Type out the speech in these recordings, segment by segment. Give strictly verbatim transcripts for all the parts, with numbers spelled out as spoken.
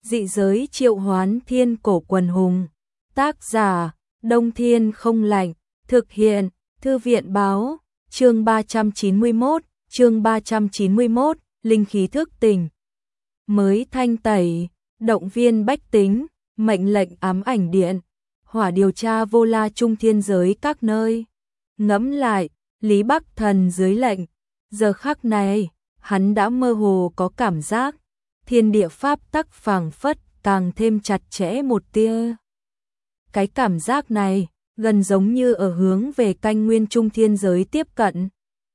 Dị giới triệu hoán thiên cổ quần hùng. Tác giả, Đông Thiên không lạnh. Thực hiện, Thư viện báo. Chương ba trăm chín mươi mốt, chương ba trăm chín mươi mốt, linh khí thức tỉnh. Mới thanh tẩy, động viên bách tính, mệnh lệnh ám ảnh điện, hỏa điều tra vô la trung thiên giới các nơi. Ngẫm lại, Lý Bắc Thần dưới lệnh, giờ khắc này, hắn đã mơ hồ có cảm giác, thiên địa pháp tắc phảng phất càng thêm chặt chẽ một tia. Cái cảm giác này, gần giống như ở hướng về canh nguyên trung thiên giới tiếp cận.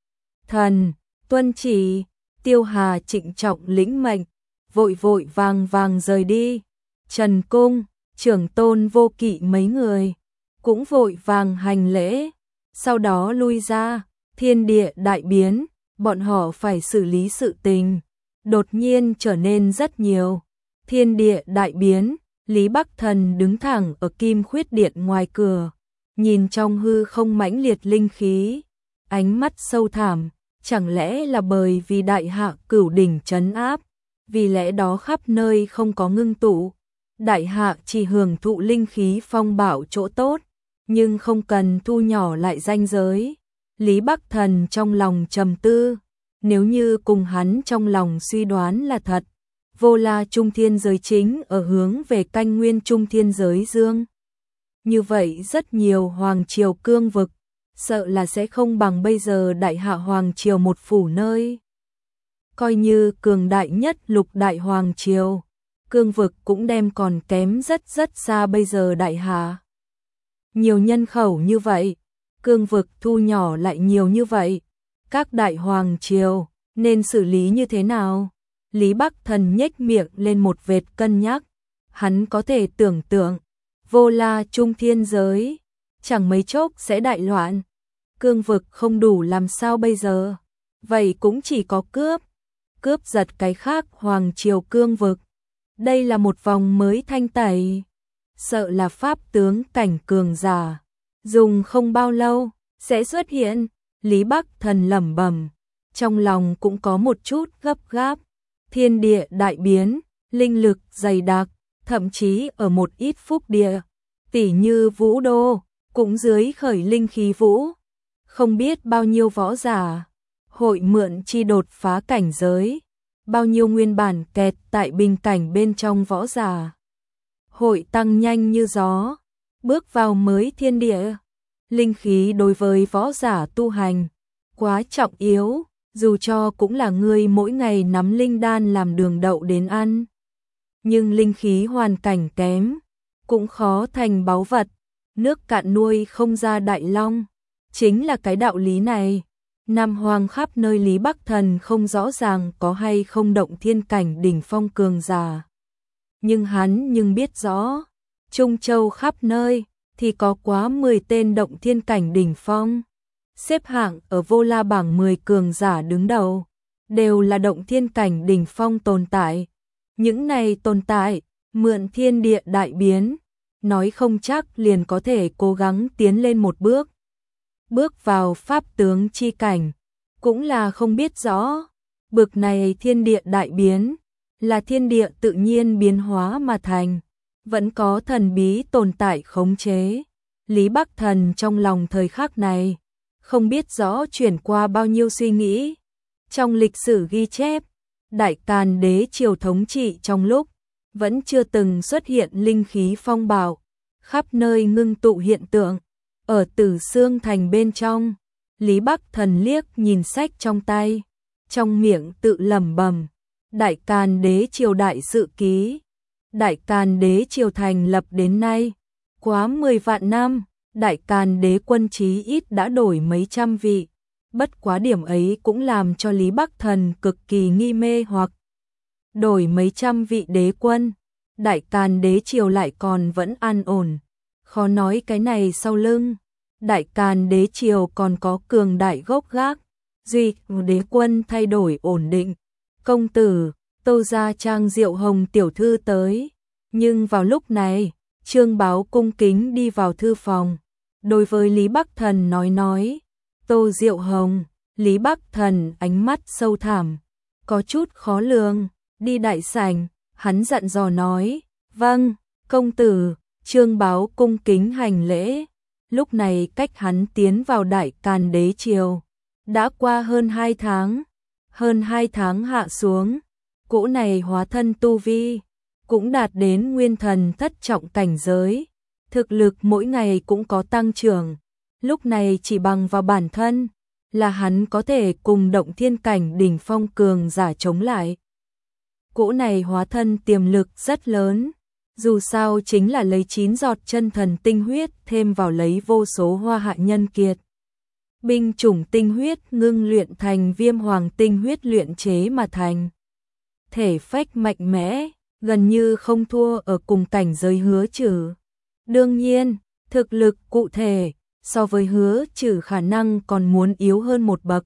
Thần, tuân chỉ, Tiêu Hà trịnh trọng lĩnh mệnh, vội vội vàng vàng rời đi. Trần Cung, Trưởng Tôn Vô Kỵ mấy người, cũng vội vàng hành lễ, sau đó lui ra. Thiên địa đại biến, bọn họ phải xử lý sự tình, đột nhiên trở nên rất nhiều. Thiên địa đại biến, Lý Bắc Thần đứng thẳng ở Kim Khuyết Điện ngoài cửa, nhìn trong hư không mãnh liệt linh khí, ánh mắt sâu thẳm, chẳng lẽ là bởi vì đại hạ cửu đỉnh trấn áp, vì lẽ đó khắp nơi không có ngưng tụ, đại hạ chỉ hưởng thụ linh khí phong bạo chỗ tốt, nhưng không cần thu nhỏ lại ranh giới. Lý Bắc Thần trong lòng trầm tư, nếu như cùng hắn trong lòng suy đoán là thật, vô la trung thiên giới chính ở hướng về canh nguyên trung thiên giới dương. Như vậy rất nhiều hoàng triều cương vực, sợ là sẽ không bằng bây giờ đại hạ hoàng triều một phủ nơi. Coi như cường đại nhất lục đại hoàng triều, cương vực cũng đem còn kém rất rất xa bây giờ đại hạ. Nhiều nhân khẩu như vậy, cương vực thu nhỏ lại nhiều như vậy, các đại hoàng triều nên xử lý như thế nào? Lý Bắc Thần nhếch miệng lên một vệt cân nhắc, hắn có thể tưởng tượng, vô la trung thiên giới, chẳng mấy chốc sẽ đại loạn, cương vực không đủ làm sao bây giờ? Vậy cũng chỉ có cướp, cướp giật cái khác hoàng triều cương vực. Đây là một vòng mới thanh tẩy, sợ là pháp tướng cảnh cường giả, dùng không bao lâu sẽ xuất hiện. Lý Bắc Thần lẩm bẩm, trong lòng cũng có một chút gấp gáp. Thiên địa đại biến, linh lực dày đặc, thậm chí ở một ít phúc địa, tỉ như Vũ Đô, cũng dưới khởi linh khí vũ. Không biết bao nhiêu võ giả hội mượn chi đột phá cảnh giới, bao nhiêu nguyên bản kẹt tại bình cảnh bên trong võ giả hội tăng nhanh như gió, bước vào mới thiên địa. Linh khí đối với võ giả tu hành quá trọng yếu, dù cho cũng là người mỗi ngày nắm linh đan làm đường đậu đến ăn, nhưng linh khí hoàn cảnh kém, cũng khó thành báu vật. Nước cạn nuôi không ra đại long, chính là cái đạo lý này. Nam Hoang khắp nơi Lý Bắc Thần không rõ ràng có hay không động thiên cảnh đỉnh phong cường giả, nhưng hắn nhưng biết rõ, Trung Châu khắp nơi thì có quá mười tên động thiên cảnh đỉnh phong. Xếp hạng ở vô la bảng mười cường giả đứng đầu, đều là động thiên cảnh đỉnh phong tồn tại. Những này tồn tại, mượn thiên địa đại biến, nói không chắc liền có thể cố gắng tiến lên một bước. Bước vào pháp tướng chi cảnh, cũng là không biết rõ. Bực này thiên địa đại biến, là thiên địa tự nhiên biến hóa mà thành, vẫn có thần bí tồn tại khống chế. Lý Bắc Thần trong lòng thời khắc này, không biết rõ chuyển qua bao nhiêu suy nghĩ. Trong lịch sử ghi chép, Đại Càn Đế triều thống trị trong lúc vẫn chưa từng xuất hiện linh khí phong bạo, khắp nơi ngưng tụ hiện tượng. Ở Tử Xương Thành bên trong, Lý Bắc Thần liếc nhìn sách trong tay, trong miệng tự lẩm bẩm, Đại Càn Đế triều đại sự ký. Đại Càn Đế triều thành lập đến nay, quá mười vạn năm, Đại Càn Đế quân chí ít đã đổi mấy trăm vị, bất quá điểm ấy cũng làm cho Lý Bắc Thần cực kỳ nghi mê hoặc. Đổi mấy trăm vị đế quân, Đại Càn Đế triều lại còn vẫn an ổn, khó nói cái này sau lưng, Đại Càn Đế triều còn có cường đại gốc gác, duy đế quân thay đổi ổn định. Công tử, Tô gia Trang Diệu Hồng tiểu thư tới, nhưng vào lúc này, Trương Báo cung kính đi vào thư phòng, đối với Lý Bắc Thần nói nói, Tô Diệu Hồng. Lý Bắc Thần ánh mắt sâu thẳm, có chút khó lường, đi đại sảnh, Hắn dặn dò nói, vâng, công tử. Trương Báo cung kính hành lễ. Lúc này cách hắn tiến vào Đại Càn đế triều đã qua hơn hai tháng. Hơn hai tháng hạ xuống, cỗ này hóa thân tu vi cũng đạt đến nguyên thần thất trọng cảnh giới, thực lực mỗi ngày cũng có tăng trưởng. Lúc này chỉ bằng vào bản thân là hắn có thể cùng động thiên cảnh đỉnh phong cường giả chống lại. Cỗ này hóa thân tiềm lực rất lớn, dù sao chính là lấy chín giọt chân thần tinh huyết thêm vào lấy vô số hoa hạ nhân kiệt. Binh chủng tinh huyết ngưng luyện thành viêm hoàng tinh huyết luyện chế mà thành. Thể phách mạnh mẽ, gần như không thua ở cùng cảnh giới Hứa Trừ. Đương nhiên, thực lực cụ thể so với Hứa Trừ khả năng còn muốn yếu hơn một bậc.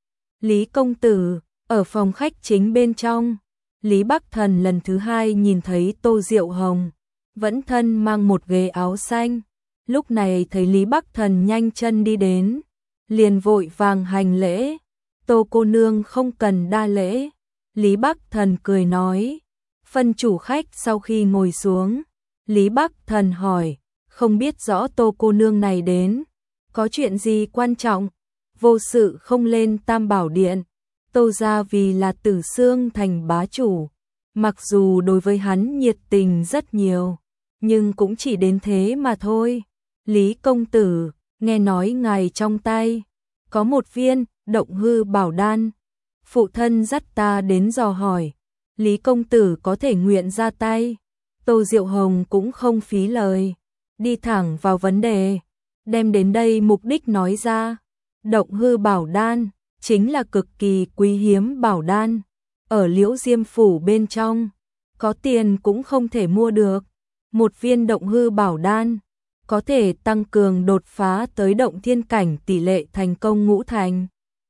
Lý công tử, ở phòng khách chính bên trong, Lý Bắc Thần lần thứ hai nhìn thấy Tô Diệu Hồng, vẫn thân mang một ghế áo xanh. Lúc này thấy Lý Bắc Thần nhanh chân đi đến, liền vội vàng hành lễ. Tô cô nương không cần đa lễ. Lý Bắc Thần cười nói. Phân chủ khách sau khi ngồi xuống, Lý Bắc Thần hỏi, không biết rõ Tô cô nương này đến, có chuyện gì quan trọng? Vô sự không lên Tam Bảo Điện. Tô gia vì là Tử Xương thành bá chủ, mặc dù đối với hắn nhiệt tình rất nhiều, nhưng cũng chỉ đến thế mà thôi. Lý công tử, nghe nói ngài trong tay có một viên động hư bảo đan, phụ thân dắt ta đến dò hỏi, Lý công tử có thể nguyện ra tay. Tô Diệu Hồng cũng không phí lời, đi thẳng vào vấn đề, đem đến đây mục đích nói ra. Động hư bảo đan chính là cực kỳ quý hiếm bảo đan, ở Liễu Diêm phủ bên trong, có tiền cũng không thể mua được. Một viên động hư bảo đan có thể tăng cường đột phá tới động thiên cảnh tỷ lệ thành công ngũ thành.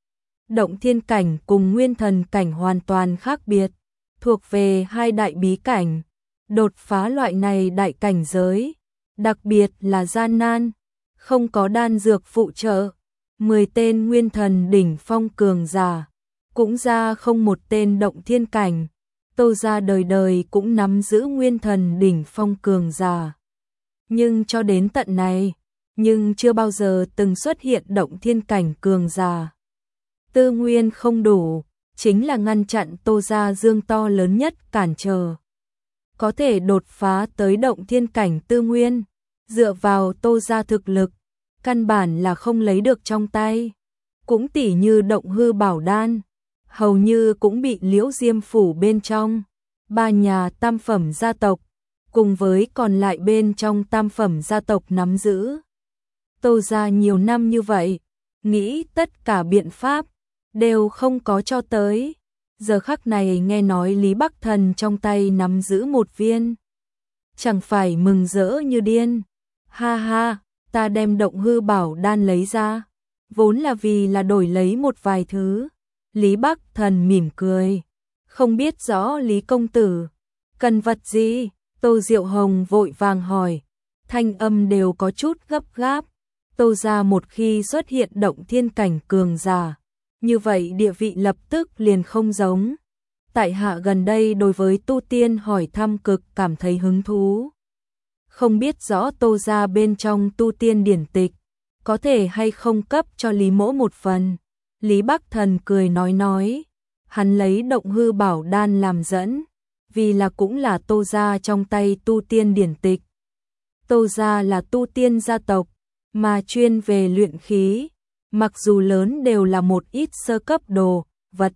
Động thiên cảnh cùng nguyên thần cảnh hoàn toàn khác biệt, thuộc về hai đại bí cảnh. Đột phá loại này đại cảnh giới, đặc biệt là gian nan, không có đan dược phụ trợ. Mười tên nguyên thần đỉnh phong cường giả, cũng ra không một tên động thiên cảnh. Tô gia đời đời cũng nắm giữ nguyên thần đỉnh phong cường giả. Nhưng cho đến tận này, nhưng chưa bao giờ từng xuất hiện động thiên cảnh cường giả. Tư nguyên không đủ, chính là ngăn chặn Tô gia dương to lớn nhất cản trở. Có thể đột phá tới động thiên cảnh tư nguyên, dựa vào Tô gia thực lực, căn bản là không lấy được trong tay. Cũng tỉ như động hư bảo đan, hầu như cũng bị Liễu Diêm phủ bên trong ba nhà tam phẩm gia tộc cùng với còn lại bên trong tam phẩm gia tộc nắm giữ. Tô gia nhiều năm như vậy, nghĩ tất cả biện pháp đều không có cho tới. Giờ khắc này nghe nói Lý Bắc Thần trong tay nắm giữ một viên, chẳng phải mừng rỡ như điên. Ha ha, ta đem động hư bảo đan lấy ra, vốn là vì là đổi lấy một vài thứ. Lý Bắc Thần mỉm cười, không biết rõ Lý công tử cần vật gì. Tô Diệu Hồng vội vàng hỏi, thanh âm đều có chút gấp gáp. Tô gia một khi xuất hiện động thiên cảnh cường giả, như vậy địa vị lập tức liền không giống. Tại hạ gần đây đối với tu tiên hỏi thăm cực cảm thấy hứng thú. Không biết rõ Tô gia bên trong tu tiên điển tịch, có thể hay không cấp cho Lý mỗ một phần. Lý Bắc Thần cười nói nói, hắn lấy động hư bảo đan làm dẫn, vì là cũng là Tô gia trong tay tu tiên điển tịch. Tô gia là tu tiên gia tộc, mà chuyên về luyện khí, mặc dù lớn đều là một ít sơ cấp đồ vật,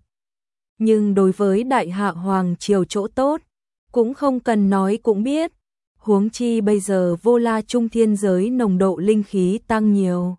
nhưng đối với đại hạ hoàng triều chỗ tốt, cũng không cần nói cũng biết. Huống chi bây giờ vô la trung thiên giới nồng độ linh khí tăng nhiều,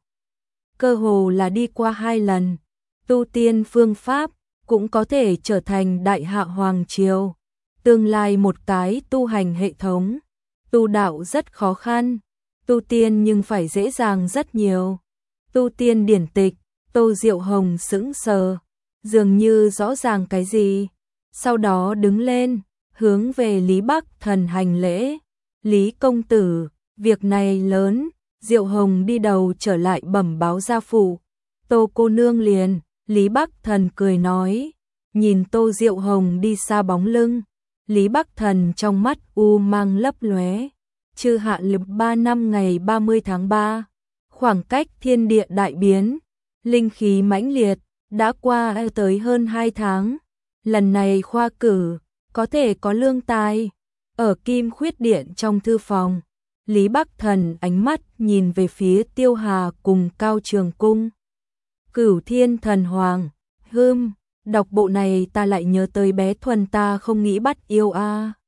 cơ hồ là đi qua hai lần, tu tiên phương pháp cũng có thể trở thành đại hạ hoàng triều. Tương lai một cái tu hành hệ thống, tu đạo rất khó khăn, tu tiên nhưng phải dễ dàng rất nhiều. Tu tiên điển tịch, Tô Diệu Hồng sững sờ, dường như rõ ràng cái gì, sau đó đứng lên, hướng về Lý Bắc Thần hành lễ. Lý công tử, việc này lớn. Diệu Hồng đi đầu trở lại bẩm báo gia phụ. Tô cô nương liền. Lý Bắc Thần cười nói, nhìn Tô Diệu Hồng đi xa bóng lưng, Lý Bắc Thần trong mắt u mang lấp lóe. Chư hạ lực ba năm ngày ba mươi tháng ba, khoảng cách thiên địa đại biến, linh khí mãnh liệt, đã qua tới hơn hai tháng. Lần này khoa cử, có thể có lương tài. Ở Kim Khuyết Điện trong thư phòng, Lý Bắc Thần ánh mắt nhìn về phía Tiêu Hà cùng Cao Trường Cung. Cửu Thiên Thần Hoàng, hưm, đọc bộ này ta lại nhớ tới bé Thuần ta không nghĩ bắt yêu a.